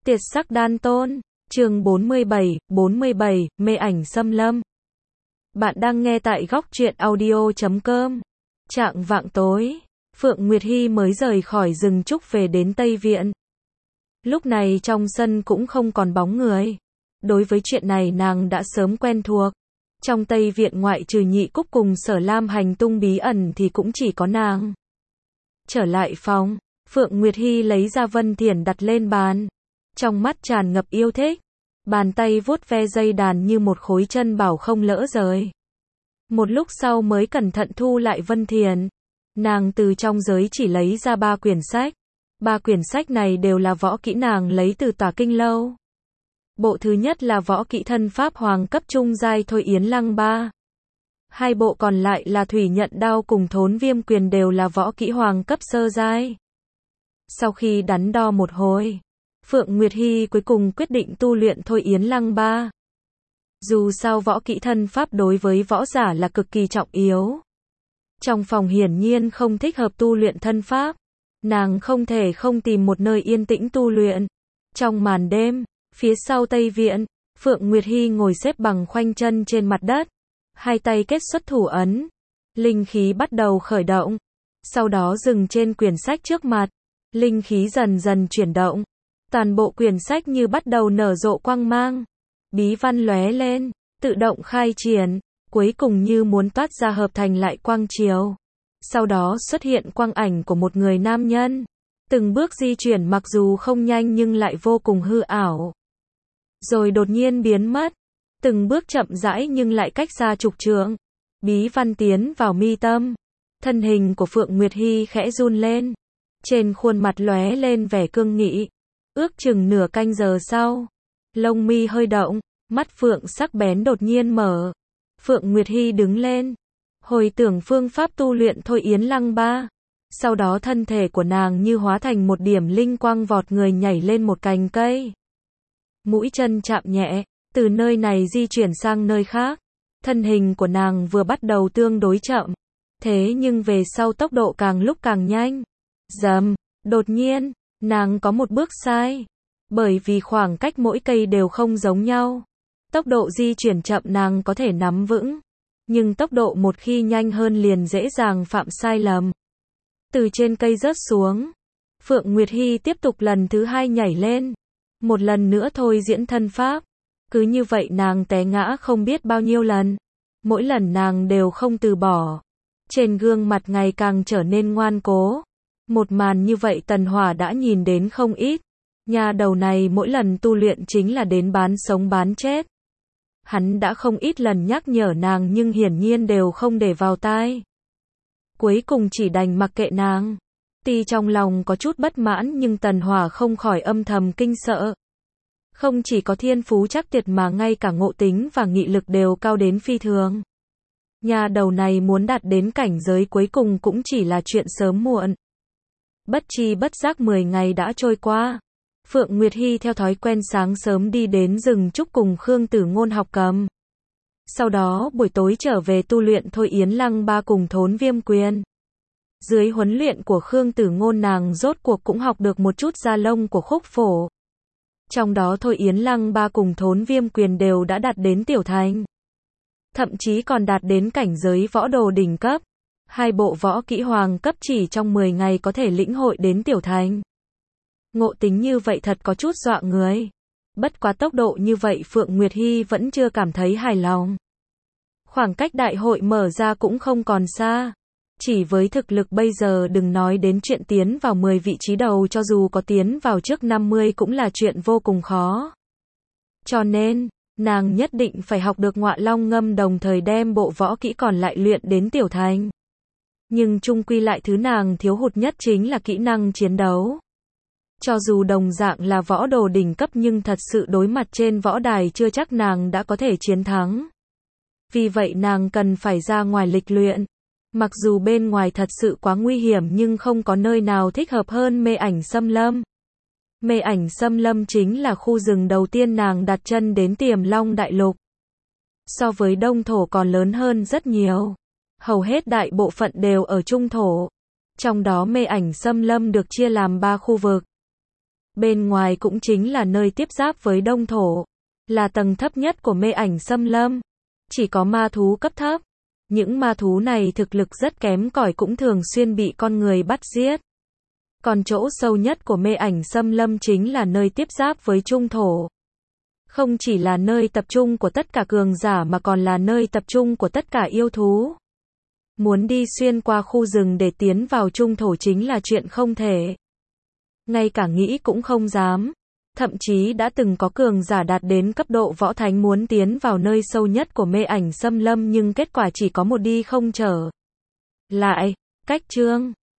Tiệt sắc đan tôn, chương 47, mê ảnh xâm lâm. Bạn đang nghe tại góc truyện audio.com. Chạng vạng tối, Phượng Nguyệt Hy mới rời khỏi rừng trúc về đến Tây Viện. Lúc này trong sân cũng không còn bóng người. Đối với chuyện này nàng đã sớm quen thuộc. Trong Tây Viện ngoại trừ Nhị Cúc cùng Sở Lam hành tung bí ẩn thì cũng chỉ có nàng. Trở lại phòng, Phượng Nguyệt Hy lấy ra Vân Thiển đặt lên bàn. Trong mắt tràn ngập yêu thích. Bàn tay vuốt ve dây đàn như một khối chân bảo không lỡ rời. Một lúc sau mới cẩn thận thu lại Vân Thiển. Nàng từ trong giới chỉ lấy ra 3 quyển sách. 3 quyển sách này đều là võ kỹ nàng lấy từ Tỏa Kinh Lâu. Bộ thứ nhất là võ kỹ thân pháp hoàng cấp trung giai Thôi Yến Lăng Ba. 2 bộ còn lại là Thủy Nhận Đao cùng Thốn Viêm Quyền đều là võ kỹ hoàng cấp sơ giai. Sau khi đắn đo một hồi, Phượng Nguyệt Hy cuối cùng quyết định tu luyện Thôi Yến Lăng Ba. Dù sao võ kỹ thân pháp đối với võ giả là cực kỳ trọng yếu. Trong phòng hiển nhiên không thích hợp tu luyện thân pháp. Nàng không thể không tìm một nơi yên tĩnh tu luyện. Trong màn đêm, phía sau Tây Viện, Phượng Nguyệt Hy ngồi xếp bằng khoanh chân trên mặt đất. 2 tay kết xuất thủ ấn. Linh khí bắt đầu khởi động. Sau đó dừng trên quyển sách trước mặt. Linh khí dần dần chuyển động. Toàn bộ quyển sách như bắt đầu nở rộ quang mang. Bí văn lóe lên, tự động khai triển, cuối cùng như muốn toát ra hợp thành lại quang chiếu. Sau đó xuất hiện quang ảnh của một người nam nhân. Từng bước di chuyển mặc dù không nhanh nhưng lại vô cùng hư ảo. Rồi đột nhiên biến mất. Từng bước chậm rãi nhưng lại cách xa chục trượng. Bí văn tiến vào mi tâm. Thân hình của Phượng Nguyệt Hy khẽ run lên. Trên khuôn mặt lóe lên vẻ cương nghị. Ước chừng nửa canh giờ sau, lông mi hơi động, mắt Phượng sắc bén đột nhiên mở. Phượng Nguyệt Hy đứng lên, hồi tưởng phương pháp tu luyện Thôi Yến Lăng Ba. Sau đó thân thể của nàng như hóa thành một điểm linh quang vọt người nhảy lên một cành cây. Mũi chân chạm nhẹ, từ nơi này di chuyển sang nơi khác. Thân hình của nàng vừa bắt đầu tương đối chậm, thế nhưng về sau tốc độ càng lúc càng nhanh. Rầm, đột nhiên, nàng có một bước sai. Bởi vì khoảng cách mỗi cây đều không giống nhau. Tốc độ di chuyển chậm nàng có thể nắm vững. Nhưng tốc độ một khi nhanh hơn liền dễ dàng phạm sai lầm. Từ trên cây rớt xuống. Phượng Nguyệt Hy tiếp tục lần thứ 2 nhảy lên. Một lần nữa thôi diễn thân pháp. Cứ như vậy nàng té ngã không biết bao nhiêu lần. Mỗi lần nàng đều không từ bỏ. Trên gương mặt ngày càng trở nên ngoan cố. Một màn như vậy Tần Hỏa đã nhìn đến không ít. Nhà đầu này mỗi lần tu luyện chính là đến bán sống bán chết. Hắn đã không ít lần nhắc nhở nàng nhưng hiển nhiên đều không để vào tai. Cuối cùng chỉ đành mặc kệ nàng. Tuy trong lòng có chút bất mãn nhưng Tần Hỏa không khỏi âm thầm kinh sợ. Không chỉ có thiên phú chắc tuyệt mà ngay cả ngộ tính và nghị lực đều cao đến phi thường. Nhà đầu này muốn đạt đến cảnh giới cuối cùng cũng chỉ là chuyện sớm muộn. Bất chi bất giác 10 ngày đã trôi qua. Phượng Nguyệt Hy theo thói quen sáng sớm đi đến rừng trúc cùng Khương Tử Ngôn học cầm. Sau đó buổi tối trở về tu luyện Thôi Yến Lăng Ba cùng Thốn Viêm Quyền. Dưới huấn luyện của Khương Tử Ngôn nàng rốt cuộc cũng học được một chút da lông của khúc phổ. Trong đó Thôi Yến Lăng Ba cùng Thốn Viêm Quyền đều đã đạt đến tiểu thành. Thậm chí còn đạt đến cảnh giới võ đồ đỉnh cấp. 2 bộ võ kỹ hoàng cấp chỉ trong 10 ngày có thể lĩnh hội đến tiểu thành. Ngộ tính như vậy thật có chút dọa người. Bất quá tốc độ như vậy Phượng Nguyệt Hy vẫn chưa cảm thấy hài lòng. Khoảng cách đại hội mở ra cũng không còn xa. Chỉ với thực lực bây giờ đừng nói đến chuyện tiến vào 10 vị trí đầu, cho dù có tiến vào trước 50 cũng là chuyện vô cùng khó. Cho nên, nàng nhất định phải học được Ngọa Long Ngâm đồng thời đem bộ võ kỹ còn lại luyện đến tiểu thành. Nhưng chung quy lại thứ nàng thiếu hụt nhất chính là kỹ năng chiến đấu. Cho dù đồng dạng là võ đồ đỉnh cấp nhưng thật sự đối mặt trên võ đài chưa chắc nàng đã có thể chiến thắng. Vì vậy nàng cần phải ra ngoài lịch luyện. Mặc dù bên ngoài thật sự quá nguy hiểm nhưng không có nơi nào thích hợp hơn Mê Ảnh Xâm Lâm. Mê Ảnh Xâm Lâm chính là khu rừng đầu tiên nàng đặt chân đến Tiềm Long Đại Lục. So với Đông Thổ còn lớn hơn rất nhiều. Hầu hết đại bộ phận đều ở Trung Thổ. Trong đó Mê Ảnh Xâm Lâm được chia làm 3 khu vực. Bên ngoài cũng chính là nơi tiếp giáp với đông thổ, là tầng thấp nhất của mê ảnh xâm lâm. Chỉ có ma thú cấp thấp. Những ma thú này thực lực rất kém cỏi cũng thường xuyên bị con người bắt giết. Còn chỗ sâu nhất của mê ảnh xâm lâm chính là nơi tiếp giáp với trung thổ. Không chỉ là nơi tập trung của tất cả cường giả mà còn là nơi tập trung của tất cả yêu thú. Muốn đi xuyên qua khu rừng để tiến vào trung thổ chính là chuyện không thể. Ngay cả nghĩ cũng không dám. Thậm chí đã từng có cường giả đạt đến cấp độ võ thánh muốn tiến vào nơi sâu nhất của mê ảnh xâm lâm nhưng kết quả chỉ có một đi không trở lại. Cách chương